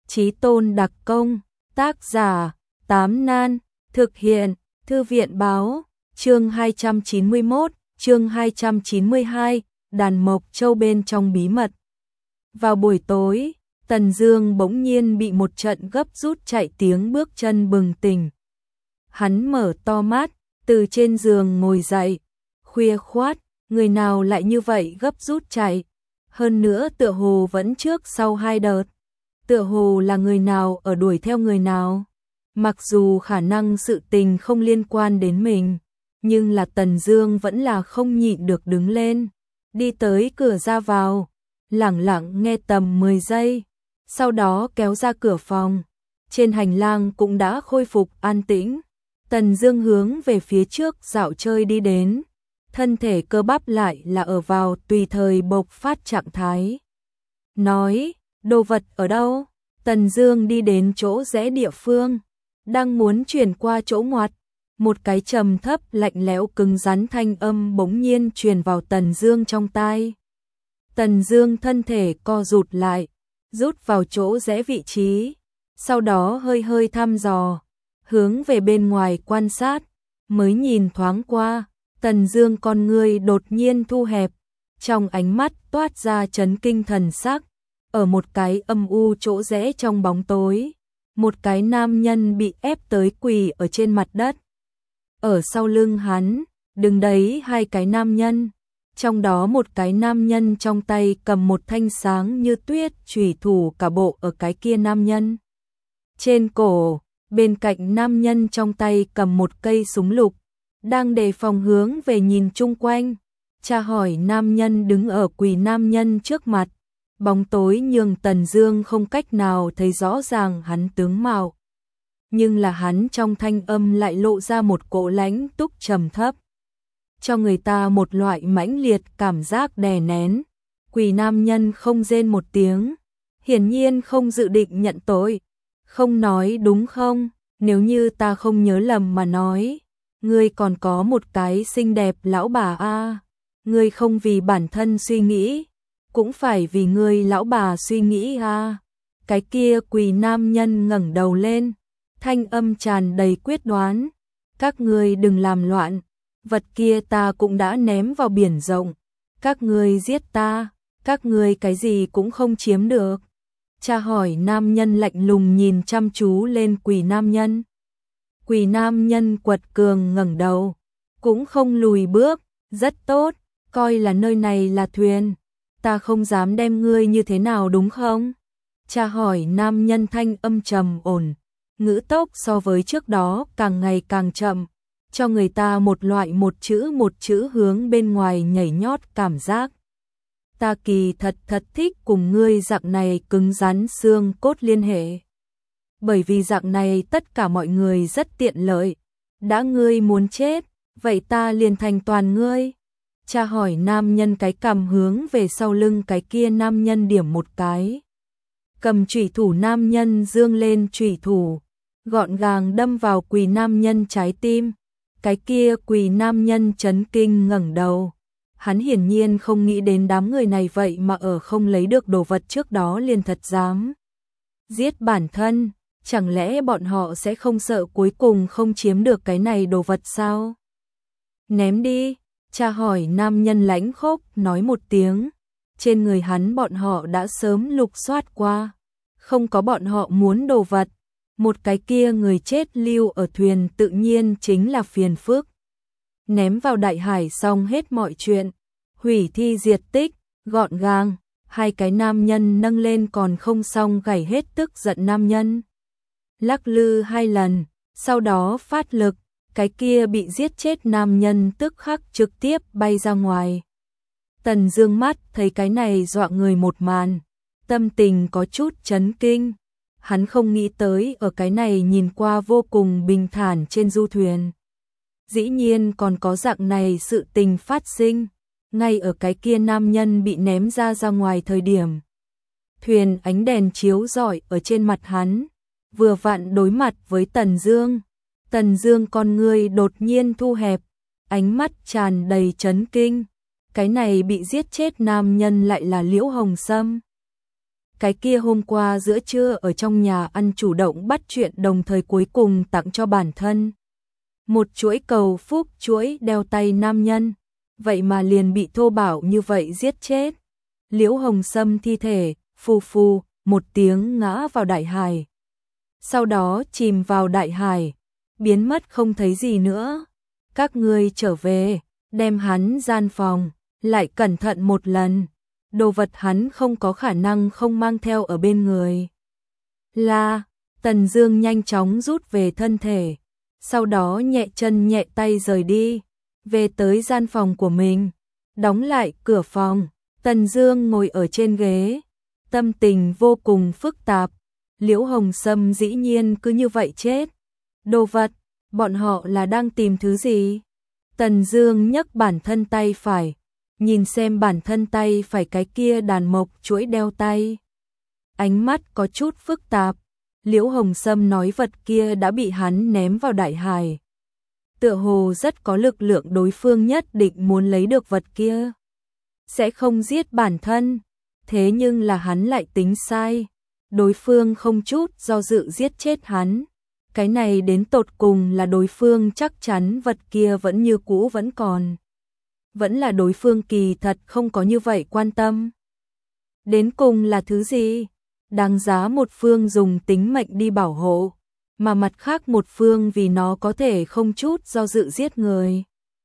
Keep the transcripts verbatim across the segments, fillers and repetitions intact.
Chí tôn đặc công, tác giả, Tám Nan, thực hiện, Thư viện báo, chương hai trăm chín mươi mốt, chương hai trăm chín mươi hai, đàn Mộc Châu bên trong bí mật. Vào buổi tối, Tần Dương bỗng nhiên bị một trận gấp rút chạy tiếng bước chân bừng tỉnh. Hắn mở to mắt, từ trên giường ngồi dậy, khuya khoát, người nào lại như vậy gấp rút chạy, hơn nữa tựa hồ vẫn trước sau hai đợt. Tựa hồ là người nào ở đuổi theo người nào. Mặc dù khả năng sự tình không liên quan đến mình, nhưng là Tần Dương vẫn là không nhịn được đứng lên, đi tới cửa ra vào, lẳng lặng nghe tầm mười giây, sau đó kéo ra cửa phòng. Trên hành lang cũng đã khôi phục an tĩnh. Tần Dương hướng về phía trước dạo chơi đi đến, thân thể cơ bắp lại là ở vào tùy thời bộc phát trạng thái. Nói, đồ vật ở đâu? Tần Dương đi đến chỗ rẽ địa phương, đang muốn chuyển qua chỗ ngoặt, một cái trầm thấp lạnh lẽo cứng rắn thanh âm bỗng nhiên truyền vào Tần Dương trong tai. Tần Dương thân thể co rụt lại, rút vào chỗ rẽ vị trí, sau đó hơi hơi thăm dò, hướng về bên ngoài quan sát, mới nhìn thoáng qua, Tần Dương con ngươi đột nhiên thu hẹp, trong ánh mắt toát ra chấn kinh thần sắc. Ở một cái âm u chỗ rẽ trong bóng tối, một cái nam nhân bị ép tới quỳ ở trên mặt đất. Ở sau lưng hắn, đứng đấy hai cái nam nhân, trong đó một cái nam nhân trong tay cầm một thanh sáng như tuyết chủy thủ cả bộ ở cái kia nam nhân trên cổ, bên cạnh nam nhân trong tay cầm một cây súng lục, đang đề phòng hướng về nhìn chung quanh, tra hỏi nam nhân đứng ở quỳ nam nhân trước mặt. Bóng tối nhường Tần Dương không cách nào thấy rõ ràng hắn tướng mạo, nhưng là hắn trong thanh âm lại lộ ra một cỗ lãnh túc trầm thấp, cho người ta một loại mãnh liệt cảm giác đè nén. Quỳ nam nhân không rên một tiếng, hiển nhiên không dự định nhận tội. Không nói đúng không? Nếu như ta không nhớ lầm mà nói, ngươi còn có một cái xinh đẹp lão bà a, ngươi không vì bản thân suy nghĩ, cũng phải vì ngươi lão bà suy nghĩ a. Cái kia quỳ nam nhân ngẩng đầu lên, thanh âm tràn đầy quyết đoán, các ngươi đừng làm loạn, vật kia ta cũng đã ném vào biển rộng, các ngươi giết ta, các ngươi cái gì cũng không chiếm được. Cha hỏi nam nhân lạnh lùng nhìn chăm chú lên quỳ nam nhân. Quỳ nam nhân quật cường ngẩng đầu, cũng không lùi bước, rất tốt, coi là nơi này là thuyền, ta không dám đem ngươi như thế nào đúng không? Cha hỏi nam nhân thanh âm trầm ổn, ngữ tốc so với trước đó càng ngày càng chậm, cho người ta một loại một chữ một chữ hướng bên ngoài nhảy nhót cảm giác. Ta kỳ thật thật thích cùng ngươi dạng này cứng rắn xương cốt liên hệ. Bởi vì dạng này tất cả mọi người rất tiện lợi. Đã ngươi muốn chết, vậy ta liền thành toàn ngươi. Cha hỏi nam nhân cái cầm hướng về sau lưng cái kia nam nhân điểm một cái. Cầm chủy thủ nam nhân dương lên chủy thủ, gọn gàng đâm vào quỳ nam nhân trái tim. Cái kia quỳ nam nhân chấn kinh ngẩng đầu. Hắn hiển nhiên không nghĩ đến đám người này vậy mà ở không lấy được đồ vật trước đó liền thật dám giết bản thân, chẳng lẽ bọn họ sẽ không sợ cuối cùng không chiếm được cái này đồ vật sao? Ném đi, cha hỏi nam nhân lãnh khốc nói một tiếng, trên người hắn bọn họ đã sớm lục soát qua, không có bọn họ muốn đồ vật, một cái kia người chết lưu ở thuyền tự nhiên chính là phiền phức. Ném vào đại hải xong hết mọi chuyện, hủy thi diệt tích, gọn gàng, hai cái nam nhân nâng lên còn không xong gảy hết tức giận nam nhân. Lắc lư hai lần, sau đó phát lực, cái kia bị giết chết nam nhân tức khắc trực tiếp bay ra ngoài. Tần Dương mắt thấy cái này dọa người một màn, tâm tình có chút chấn kinh. Hắn không nghĩ tới ở cái này nhìn qua vô cùng bình thản trên du thuyền, dĩ nhiên còn có dạng này sự tình phát sinh, ngay ở cái kia nam nhân bị ném ra ra ngoài thời điểm. Thuyền ánh đèn chiếu rọi ở trên mặt hắn, vừa vặn đối mặt với Tần Dương. Tần Dương con ngươi đột nhiên thu hẹp, ánh mắt tràn đầy chấn kinh. Cái này bị giết chết nam nhân lại là Liễu Hồng Sâm. cái kia hôm qua giữa trưa ở trong nhà ăn chủ động bắt chuyện đồng thời cuối cùng tặng cho bản thân một chuỗi cầu phúc chuỗi đeo tay nam nhân, vậy mà liền bị thô bạo như vậy giết chết. Liễu Hồng Sâm thi thể, phù phù, một tiếng ngã vào đại hải. Sau đó chìm vào đại hải, biến mất không thấy gì nữa. Các ngươi trở về, đem hắn gian phòng, lại cẩn thận một lần. Đồ vật hắn không có khả năng không mang theo ở bên người. Là, Tần Dương nhanh chóng rút về thân thể, sau đó nhẹ chân nhẹ tay rời đi, về tới gian phòng của mình, đóng lại cửa phòng. Tần Dương ngồi ở trên ghế, tâm tình vô cùng phức tạp. Liễu Hồng Sâm dĩ nhiên cứ như vậy chết. Đồ vật, bọn họ là đang tìm thứ gì? Tần Dương nhấc bản thân tay phải, nhìn xem bản thân tay phải cái kia đàn mộc chuỗi đeo tay. Ánh mắt có chút phức tạp. Liễu Hồng Sâm nói vật kia đã bị hắn ném vào đại hải. Tựa hồ rất có lực lượng, đối phương nhất định muốn lấy được vật kia, sẽ không giết bản thân. Thế nhưng là hắn lại tính sai, đối phương không chút do dự giết chết hắn. Cái này đến tột cùng là đối phương chắc chắn vật kia vẫn như cũ vẫn còn, vẫn là đối phương kỳ thật không có như vậy quan tâm. Đến cùng là thứ gì đáng giá một phương dùng tính mệnh đi bảo hộ, mà mặt khác một phương vì nó có thể không chút do dự giết người?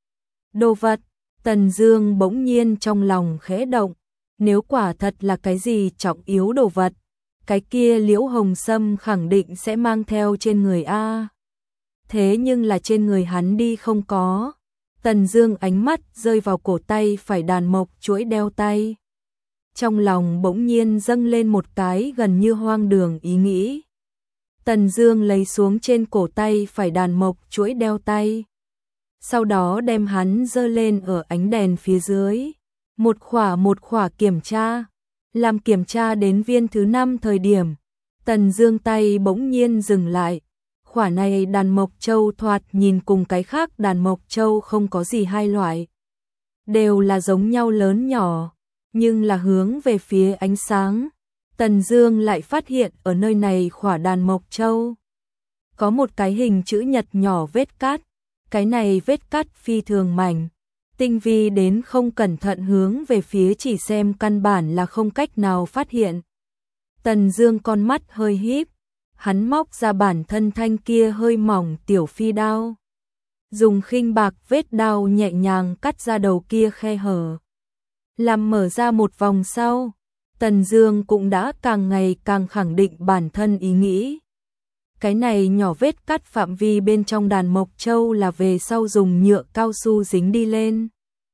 Đồ vật. Tần Dương bỗng nhiên trong lòng khẽ động, nếu quả thật là cái gì trọng yếu đồ vật, cái kia Liễu Hồng Sâm khẳng định sẽ mang theo trên người a. Thế nhưng là trên người hắn đi không có. Tần Dương ánh mắt rơi vào cổ tay phải đàn mộc chuỗi đeo tay. Trong lòng bỗng nhiên dâng lên một cái gần như hoang đường ý nghĩ. Tần Dương lấy xuống trên cổ tay phải đàn mộc chuỗi đeo tay, sau đó đem hắn giơ lên ở ánh đèn phía dưới, một khỏa một khỏa kiểm tra. Làm kiểm tra đến viên thứ năm thời điểm, Tần Dương tay bỗng nhiên dừng lại. Khỏa này đàn mộc châu thoạt nhìn cùng cái khác đàn mộc châu không có gì hai loại, đều là giống nhau lớn nhỏ, nhưng là hướng về phía ánh sáng. Tần Dương lại phát hiện ở nơi này khỏa đàn mộc châu có một cái hình chữ nhật nhỏ vết cắt. Cái này vết cắt phi thường mảnh, tinh vi đến không cẩn thận hướng về phía chỉ xem căn bản là không cách nào phát hiện. Tần Dương con mắt hơi híp, hắn móc ra bản thân thanh kia hơi mỏng tiểu phi đao, dùng khinh bạc vết đao nhẹ nhàng cắt ra đầu kia khe hở, làm mở ra một vòng sau. Tần Dương cũng đã càng ngày càng khẳng định bản thân ý nghĩ. Cái này nhỏ vết cắt phạm vi bên trong đàn mộc châu là về sau dùng nhựa cao su dính đi lên.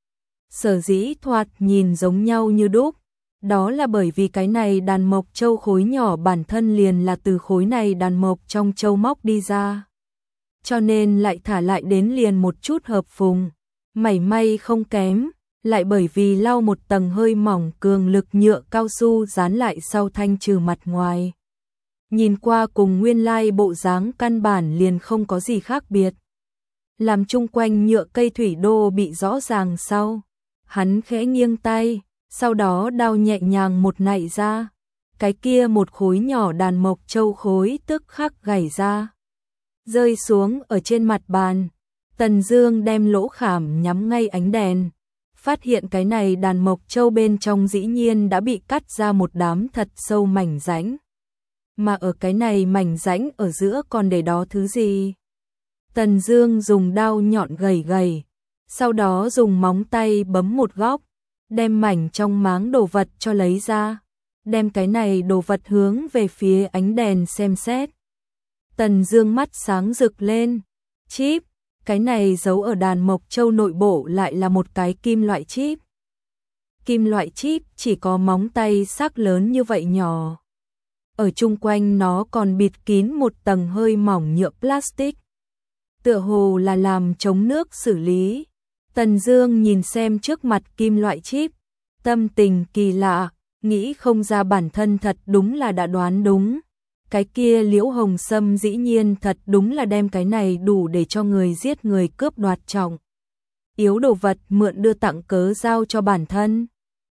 Sở dĩ thoạt nhìn giống nhau như đúc, đó là bởi vì cái này đàn mộc châu khối nhỏ bản thân liền là từ khối này đàn mộc trong châu móc đi ra. Cho nên lại thả lại đến liền một chút hợp phùng, mảy may không kém, lại bởi vì lau một tầng hơi mỏng cường lực nhựa cao su dán lại sau thanh trừ mặt ngoài. Nhìn qua cùng nguyên lai bộ dáng căn bản liền không có gì khác biệt. Làm chung quanh nhựa cây thủy đô bị rõ ràng sau, hắn khẽ nghiêng tay, sau đó đao nhẹ nhàng một nạy ra, cái kia một khối nhỏ đàn mộc châu khối tức khắc gảy ra, rơi xuống ở trên mặt bàn. Tần Dương đem lỗ khảm nhắm ngay ánh đèn, phát hiện cái này đàn mộc châu bên trong dĩ nhiên đã bị cắt ra một đám thật sâu mảnh rãnh. Mà ở cái này mảnh rãnh ở giữa còn để đó thứ gì? Tần Dương dùng đao nhọn gầy gầy, sau đó dùng móng tay bấm một góc, đem mảnh trong máng đồ vật cho lấy ra, đem cái này đồ vật hướng về phía ánh đèn xem xét. Tần Dương mắt sáng rực lên, chip, cái này giấu ở đàn mộc châu nội bộ lại là một cái kim loại chip. Kim loại chip chỉ có móng tay sắc lớn như vậy nhỏ. Ở chung quanh nó còn bịt kín một tầng hơi mỏng nhựa plastic, tựa hồ là làm chống nước xử lý. Tần Dương nhìn xem trước mặt kim loại chip, tâm tình kỳ lạ, nghĩ không ra bản thân thật đúng là đã đoán đúng. Cái kia Liễu Hồng Sâm dĩ nhiên thật đúng là đem cái này đủ để cho người giết người cướp đoạt trọng yếu đồ vật mượn đưa tặng cớ giao cho bản thân.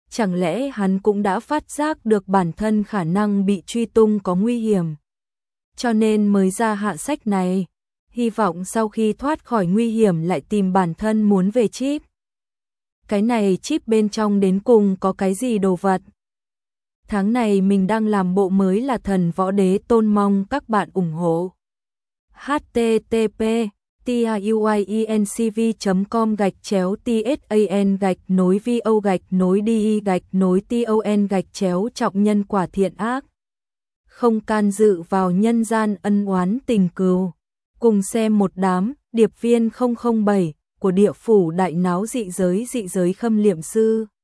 chẳng lẽ hắn cũng đã phát giác được bản thân khả năng bị truy tung có nguy hiểm, cho nên mới ra hạ sách này, hy vọng sau khi thoát khỏi nguy hiểm lại tìm bản thân muốn về chip. Cái này chip bên trong đến cùng có cái gì đồ vật? Tháng này mình đang làm bộ mới là Thần Võ Đế Tôn, mong các bạn ủng hộ. h t t p tuyencv chấm com gạch chéo tsan gạch nối vo gạch nối đi gạch nối ton gạch chéo trọng nhân quả thiện ác. Không can dự vào nhân gian ân oán tình cừu. Cùng xem một đám điệp viên không không bảy của địa phủ đại náo dị giới dị giới Khâm Liệm Sư.